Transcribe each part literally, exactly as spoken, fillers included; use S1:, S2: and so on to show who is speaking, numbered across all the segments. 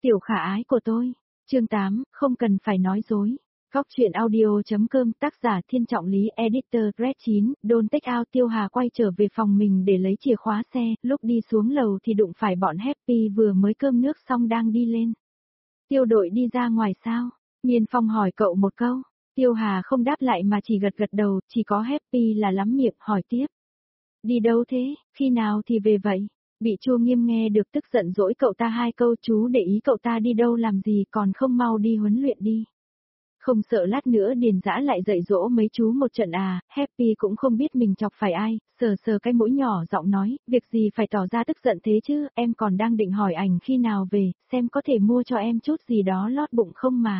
S1: Tiểu khả ái của tôi. Chương tám, không cần phải nói dối. Góc truyện audio.com tác giả Thiên Trọng Lý editor Red chín, Don't Take Out. Tiêu Hà quay trở về phòng mình để lấy chìa khóa xe, lúc đi xuống lầu thì đụng phải bọn Happy vừa mới cơm nước xong đang đi lên. Tiêu đội đi ra ngoài sao? Miên Phong hỏi cậu một câu. Tiêu Hà không đáp lại mà chỉ gật gật đầu, chỉ có Happy là lắm miệng hỏi tiếp. Đi đâu thế, khi nào thì về vậy? Bị Chu Nghiêm nghe được tức giận dỗi cậu ta hai câu, chú để ý cậu ta đi đâu làm gì còn không mau đi huấn luyện đi. Không sợ lát nữa Điền Dã lại dạy dỗ mấy chú một trận à? Happy cũng không biết mình chọc phải ai, sờ sờ cái mũi nhỏ giọng nói, việc gì phải tỏ ra tức giận thế chứ, em còn đang định hỏi ảnh khi nào về, xem có thể mua cho em chút gì đó lót bụng không mà.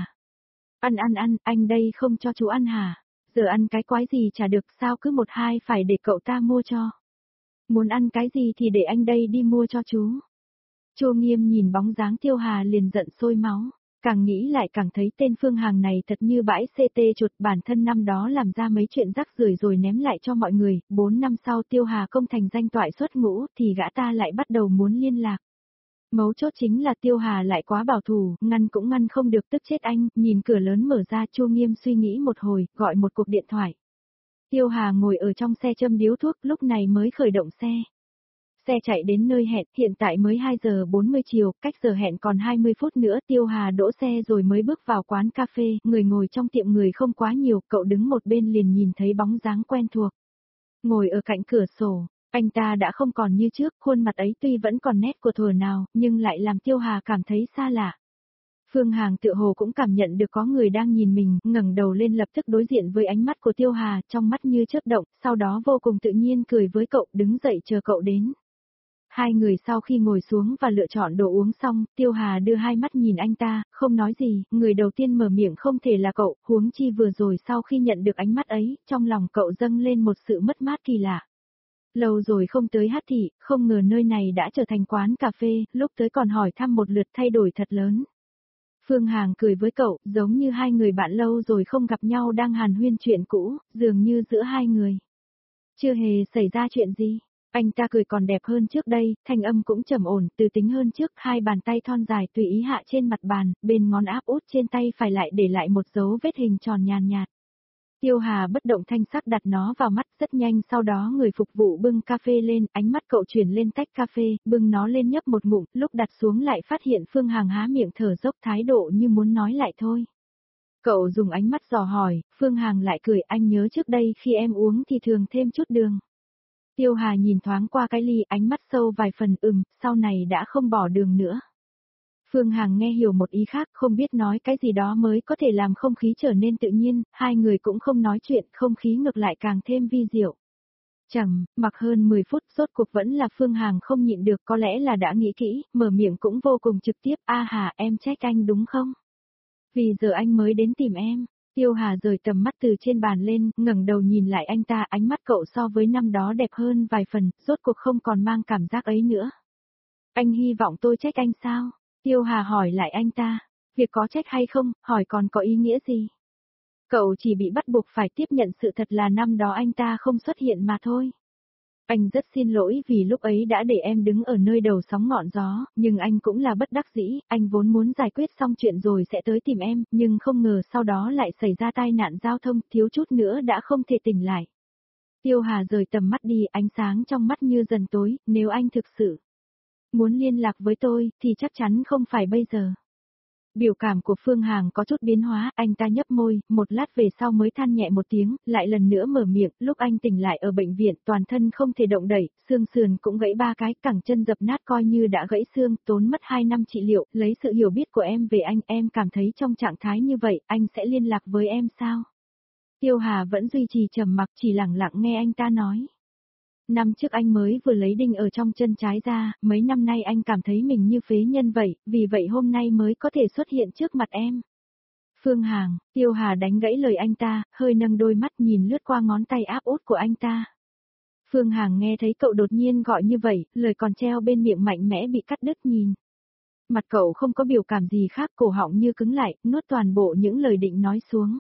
S1: Ăn ăn ăn, anh đây không cho chú ăn hả? Giờ ăn cái quái gì chả được, sao cứ một hai phải để cậu ta mua cho. Muốn ăn cái gì thì để anh đây đi mua cho chú. Chu Nghiêm nhìn bóng dáng Tiêu Hà liền giận sôi máu, càng nghĩ lại càng thấy tên Phương Hằng này thật như bãi xê tê chuột, bản thân năm đó làm ra mấy chuyện rắc rưởi rồi ném lại cho mọi người, bốn năm sau Tiêu Hà công thành danh toại xuất ngũ thì gã ta lại bắt đầu muốn liên lạc. Mấu chốt chính là Tiêu Hà lại quá bảo thủ, ngăn cũng ngăn không được, tức chết anh. Nhìn cửa lớn mở ra, Chu Nghiêm suy nghĩ một hồi, gọi một cuộc điện thoại. Tiêu Hà ngồi ở trong xe châm điếu thuốc, lúc này mới khởi động xe. Xe chạy đến nơi hẹn, hiện tại mới hai giờ bốn mươi chiều, cách giờ hẹn còn hai mươi phút nữa. Tiêu Hà đỗ xe rồi mới bước vào quán cà phê, người ngồi trong tiệm người không quá nhiều, cậu đứng một bên liền nhìn thấy bóng dáng quen thuộc. Ngồi ở cạnh cửa sổ, anh ta đã không còn như trước, khuôn mặt ấy tuy vẫn còn nét của thuở nào, nhưng lại làm Tiêu Hà cảm thấy xa lạ. Phương Hằng tựa hồ cũng cảm nhận được có người đang nhìn mình, ngẩng đầu lên lập tức đối diện với ánh mắt của Tiêu Hà, trong mắt như chớp động, sau đó vô cùng tự nhiên cười với cậu, đứng dậy chờ cậu đến. Hai người sau khi ngồi xuống và lựa chọn đồ uống xong, Tiêu Hà đưa hai mắt nhìn anh ta, không nói gì, người đầu tiên mở miệng không thể là cậu, huống chi vừa rồi sau khi nhận được ánh mắt ấy, trong lòng cậu dâng lên một sự mất mát kỳ lạ. Lâu rồi không tới Hát Thị, không ngờ nơi này đã trở thành quán cà phê, lúc tới còn hỏi thăm một lượt, thay đổi thật lớn. Phương Hằng cười với cậu, giống như hai người bạn lâu rồi không gặp nhau đang hàn huyên chuyện cũ, dường như giữa hai người chưa hề xảy ra chuyện gì. Anh ta cười còn đẹp hơn trước đây, thanh âm cũng trầm ổn, từ tính hơn trước, hai bàn tay thon dài tùy ý hạ trên mặt bàn, bên ngón áp út trên tay phải lại để lại một dấu vết hình tròn nhàn nhạt. Tiêu Hà bất động thanh sắc đặt nó vào mắt, rất nhanh sau đó người phục vụ bưng cà phê lên, ánh mắt cậu chuyển lên tách cà phê, bưng nó lên nhấp một ngụm, lúc đặt xuống lại phát hiện Phương Hằng há miệng thở dốc, thái độ như muốn nói lại thôi. Cậu dùng ánh mắt dò hỏi, Phương Hằng lại cười, anh nhớ trước đây khi em uống thì thường thêm chút đường. Tiêu Hà nhìn thoáng qua cái ly, ánh mắt sâu vài phần, ừm, sau này đã không bỏ đường nữa. Phương Hằng nghe hiểu một ý khác, không biết nói cái gì đó mới có thể làm không khí trở nên tự nhiên, hai người cũng không nói chuyện, không khí ngược lại càng thêm vi diệu. Chẳng, mặc hơn mười phút, rốt cuộc vẫn là Phương Hằng không nhịn được, có lẽ là đã nghĩ kỹ, mở miệng cũng vô cùng trực tiếp, a hà, em trách anh đúng không? Vì giờ anh mới đến tìm em. Tiêu Hà rời tầm mắt từ trên bàn lên, ngẩng đầu nhìn lại anh ta, ánh mắt cậu so với năm đó đẹp hơn vài phần, rốt cuộc không còn mang cảm giác ấy nữa. Anh hy vọng tôi trách anh sao? Tiêu Hà hỏi lại anh ta, việc có trách hay không, hỏi còn có ý nghĩa gì? Cậu chỉ bị bắt buộc phải tiếp nhận sự thật là năm đó anh ta không xuất hiện mà thôi. Anh rất xin lỗi vì lúc ấy đã để em đứng ở nơi đầu sóng ngọn gió, nhưng anh cũng là bất đắc dĩ, anh vốn muốn giải quyết xong chuyện rồi sẽ tới tìm em, nhưng không ngờ sau đó lại xảy ra tai nạn giao thông, thiếu chút nữa đã không thể tỉnh lại. Tiêu Hà rời tầm mắt đi, ánh sáng trong mắt như dần tối, nếu anh thực sự muốn liên lạc với tôi, thì chắc chắn không phải bây giờ. Biểu cảm của Phương Hằng có chút biến hóa, anh ta nhấp môi, một lát về sau mới than nhẹ một tiếng, lại lần nữa mở miệng, lúc anh tỉnh lại ở bệnh viện, toàn thân không thể động đẩy, xương sườn cũng gãy ba cái, cẳng chân dập nát coi như đã gãy xương, tốn mất hai năm trị liệu, lấy sự hiểu biết của em về anh, em cảm thấy trong trạng thái như vậy, anh sẽ liên lạc với em sao? Tiêu Hà vẫn duy trì trầm mặc, chỉ lặng lặng nghe anh ta nói. Năm trước anh mới vừa lấy đinh ở trong chân trái ra, mấy năm nay anh cảm thấy mình như phế nhân vậy, vì vậy hôm nay mới có thể xuất hiện trước mặt em. Phương Hằng, Tiêu Hà đánh gãy lời anh ta, hơi nâng đôi mắt nhìn lướt qua ngón tay áp út của anh ta. Phương Hằng nghe thấy cậu đột nhiên gọi như vậy, lời còn treo bên miệng mạnh mẽ bị cắt đứt nhìn. Mặt cậu không có biểu cảm gì khác, cổ họng như cứng lại, nuốt toàn bộ những lời định nói xuống.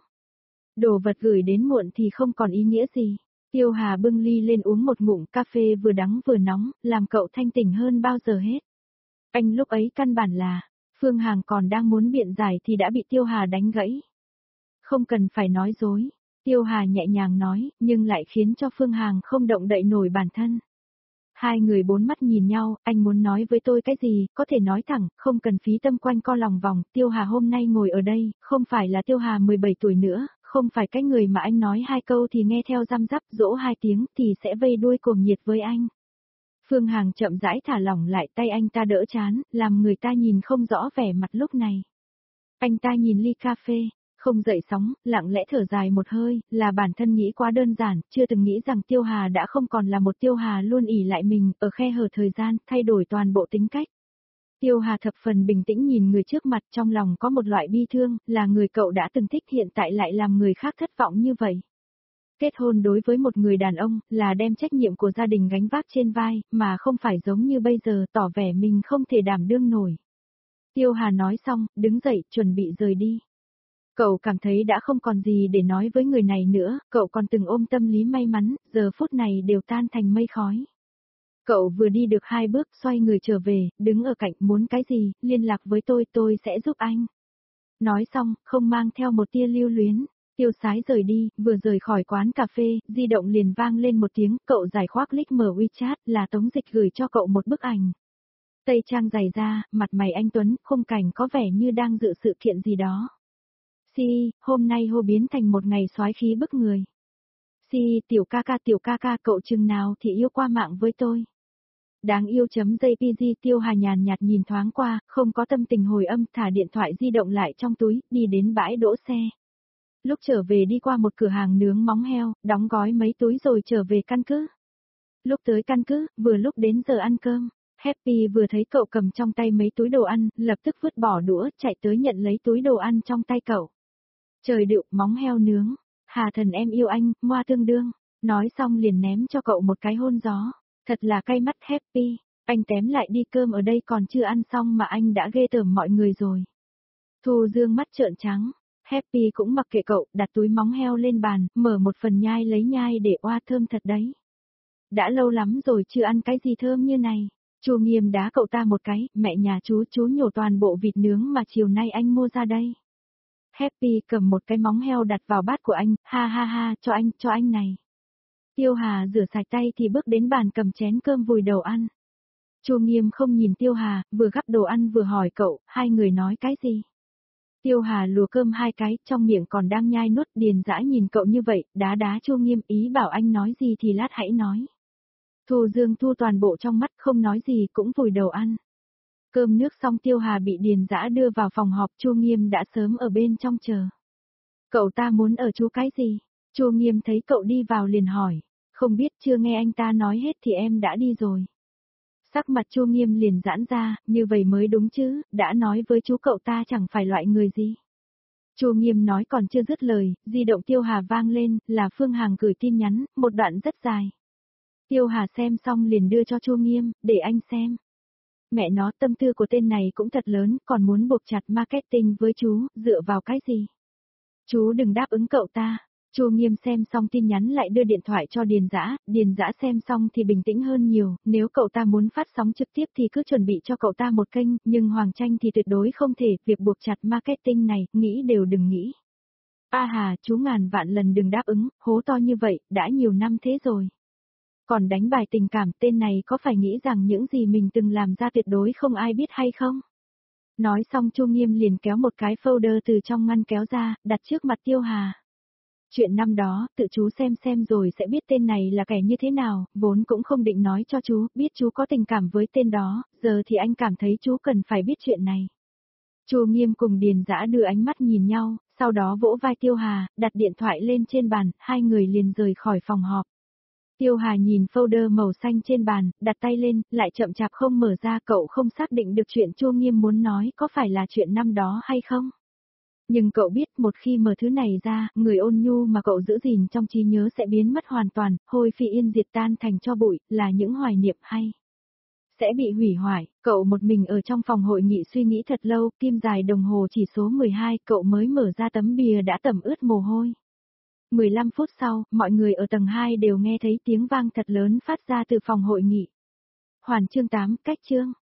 S1: Đồ vật gửi đến muộn thì không còn ý nghĩa gì. Tiêu Hà bưng ly lên uống một ngụm cà phê vừa đắng vừa nóng, làm cậu thanh tỉnh hơn bao giờ hết. Anh lúc ấy căn bản là, Phương Hằng còn đang muốn biện giải thì đã bị Tiêu Hà đánh gãy. Không cần phải nói dối, Tiêu Hà nhẹ nhàng nói, nhưng lại khiến cho Phương Hằng không động đậy nổi bản thân. Hai người bốn mắt nhìn nhau, anh muốn nói với tôi cái gì, có thể nói thẳng, không cần phí tâm quanh co lòng vòng. Tiêu Hà hôm nay ngồi ở đây, không phải là Tiêu Hà mười bảy tuổi nữa, không phải cái người mà anh nói hai câu thì nghe theo răm rắp, dỗ hai tiếng thì sẽ vây đuôi cuồng nhiệt với anh. Phương Hằng chậm rãi thả lỏng lại, tay anh ta đỡ chán, làm người ta nhìn không rõ vẻ mặt lúc này. Anh ta nhìn ly cà phê, không dậy sóng, lặng lẽ thở dài một hơi, là bản thân nghĩ quá đơn giản, chưa từng nghĩ rằng Tiêu Hà đã không còn là một Tiêu Hà luôn ỷ lại mình, ở khe hở thời gian, thay đổi toàn bộ tính cách. Tiêu Hà thập phần bình tĩnh nhìn người trước mặt, trong lòng có một loại bi thương, là người cậu đã từng thích hiện tại lại làm người khác thất vọng như vậy. Kết hôn đối với một người đàn ông, là đem trách nhiệm của gia đình gánh vác trên vai, mà không phải giống như bây giờ tỏ vẻ mình không thể đảm đương nổi. Tiêu Hà nói xong, đứng dậy, chuẩn bị rời đi. Cậu cảm thấy đã không còn gì để nói với người này nữa, cậu còn từng ôm tâm lý may mắn, giờ phút này đều tan thành mây khói. Cậu vừa đi được hai bước xoay người trở về, đứng ở cạnh muốn cái gì, liên lạc với tôi tôi sẽ giúp anh. Nói xong, không mang theo một tia lưu luyến, Tiêu Sái rời đi, vừa rời khỏi quán cà phê, di động liền vang lên một tiếng, cậu giải khoác click mở WeChat, là Tống Dịch gửi cho cậu một bức ảnh. Tây trang dày da, mặt mày anh Tuấn, khung cảnh có vẻ như đang dự sự kiện gì đó. Si, hôm nay hô biến thành một ngày soái khí bức người. Si, tiểu ca ca tiểu ca ca cậu chừng nào thì yêu qua mạng với tôi. Đáng yêu chấm jpg. Tiêu Hà nhàn nhạt nhìn thoáng qua, không có tâm tình hồi âm, thả điện thoại di động lại trong túi, đi đến bãi đỗ xe. Lúc trở về đi qua một cửa hàng nướng móng heo, đóng gói mấy túi rồi trở về căn cứ. Lúc tới căn cứ, vừa lúc đến giờ ăn cơm, Happy vừa thấy cậu cầm trong tay mấy túi đồ ăn, lập tức vứt bỏ đũa, chạy tới nhận lấy túi đồ ăn trong tay cậu. Trời điệu, móng heo nướng, Hà Thần em yêu anh, ngoa tương đương, nói xong liền ném cho cậu một cái hôn gió, thật là cay mắt Happy, anh tém lại đi, cơm ở đây còn chưa ăn xong mà anh đã ghê tởm mọi người rồi. Thu Dương mắt trợn trắng, Happy cũng mặc kệ cậu, đặt túi móng heo lên bàn, mở một phần nhai lấy nhai để oa, thơm thật đấy. Đã lâu lắm rồi chưa ăn cái gì thơm như này. Chu Nghiêm đá cậu ta một cái, mẹ nhà chú chú nhổ toàn bộ vịt nướng mà chiều nay anh mua ra đây. Happy cầm một cái móng heo đặt vào bát của anh, ha ha ha, cho anh, cho anh này. Tiêu Hà rửa sạch tay thì bước đến bàn cầm chén cơm vùi đầu ăn. Chu Nghiêm không nhìn Tiêu Hà, vừa gắp đồ ăn vừa hỏi cậu, hai người nói cái gì? Tiêu Hà lùa cơm hai cái, trong miệng còn đang nhai nuốt. Điền Dã nhìn cậu như vậy, đá đá Chu Nghiêm, ý bảo anh nói gì thì lát hãy nói. Thu Dương thu toàn bộ trong mắt, không nói gì cũng vùi đầu ăn. Cơm nước xong Tiêu Hà bị Điền Dã đưa vào phòng họp, Chu Nghiêm đã sớm ở bên trong chờ. Cậu ta muốn ở chú cái gì? Chu Nghiêm thấy cậu đi vào liền hỏi, không biết, chưa nghe anh ta nói hết thì em đã đi rồi. Sắc mặt Chu Nghiêm liền giãn ra, như vậy mới đúng chứ, đã nói với chú cậu ta chẳng phải loại người gì. Chu Nghiêm nói còn chưa dứt lời, di động Tiêu Hà vang lên, là Phương Hằng gửi tin nhắn, một đoạn rất dài. Tiêu Hà xem xong liền đưa cho Chu Nghiêm, để anh xem. Mẹ nó, tâm tư của tên này cũng thật lớn, còn muốn buộc chặt marketing với chú, dựa vào cái gì? Chú đừng đáp ứng cậu ta. Chu Nghiêm xem xong tin nhắn lại đưa điện thoại cho Điền Dã, Điền Dã xem xong thì bình tĩnh hơn nhiều, nếu cậu ta muốn phát sóng trực tiếp thì cứ chuẩn bị cho cậu ta một kênh, nhưng Hoàng Tranh thì tuyệt đối không thể, việc buộc chặt marketing này, nghĩ đều đừng nghĩ. A hà, chú ngàn vạn lần đừng đáp ứng, hố to như vậy, đã nhiều năm thế rồi. Còn đánh bài tình cảm, tên này có phải nghĩ rằng những gì mình từng làm ra tuyệt đối không ai biết hay không? Nói xong Chu Nghiêm liền kéo một cái folder từ trong ngăn kéo ra, đặt trước mặt Tiêu Hà. Chuyện năm đó, tự chú xem xem rồi sẽ biết tên này là kẻ như thế nào, vốn cũng không định nói cho chú, biết chú có tình cảm với tên đó, giờ thì anh cảm thấy chú cần phải biết chuyện này. Chu Nghiêm cùng Điền Dã đưa ánh mắt nhìn nhau, sau đó vỗ vai Tiêu Hà, đặt điện thoại lên trên bàn, hai người liền rời khỏi phòng họp. Tiêu Hà nhìn folder màu xanh trên bàn, đặt tay lên, lại chậm chạp không mở ra, cậu không xác định được chuyện Chu Nghiêm muốn nói có phải là chuyện năm đó hay không. Nhưng cậu biết một khi mở thứ này ra, người ôn nhu mà cậu giữ gìn trong trí nhớ sẽ biến mất hoàn toàn, hôi phi yên diệt tan thành tro bụi, là những hoài niệm hay sẽ bị hủy hoại. Cậu một mình ở trong phòng hội nghị suy nghĩ thật lâu, kim dài đồng hồ chỉ số mười hai, cậu mới mở ra tấm bìa đã tẩm ướt mồ hôi. mười lăm phút sau, mọi người ở tầng hai đều nghe thấy tiếng vang thật lớn phát ra từ phòng hội nghị. Hoàn chương tám, cách chương.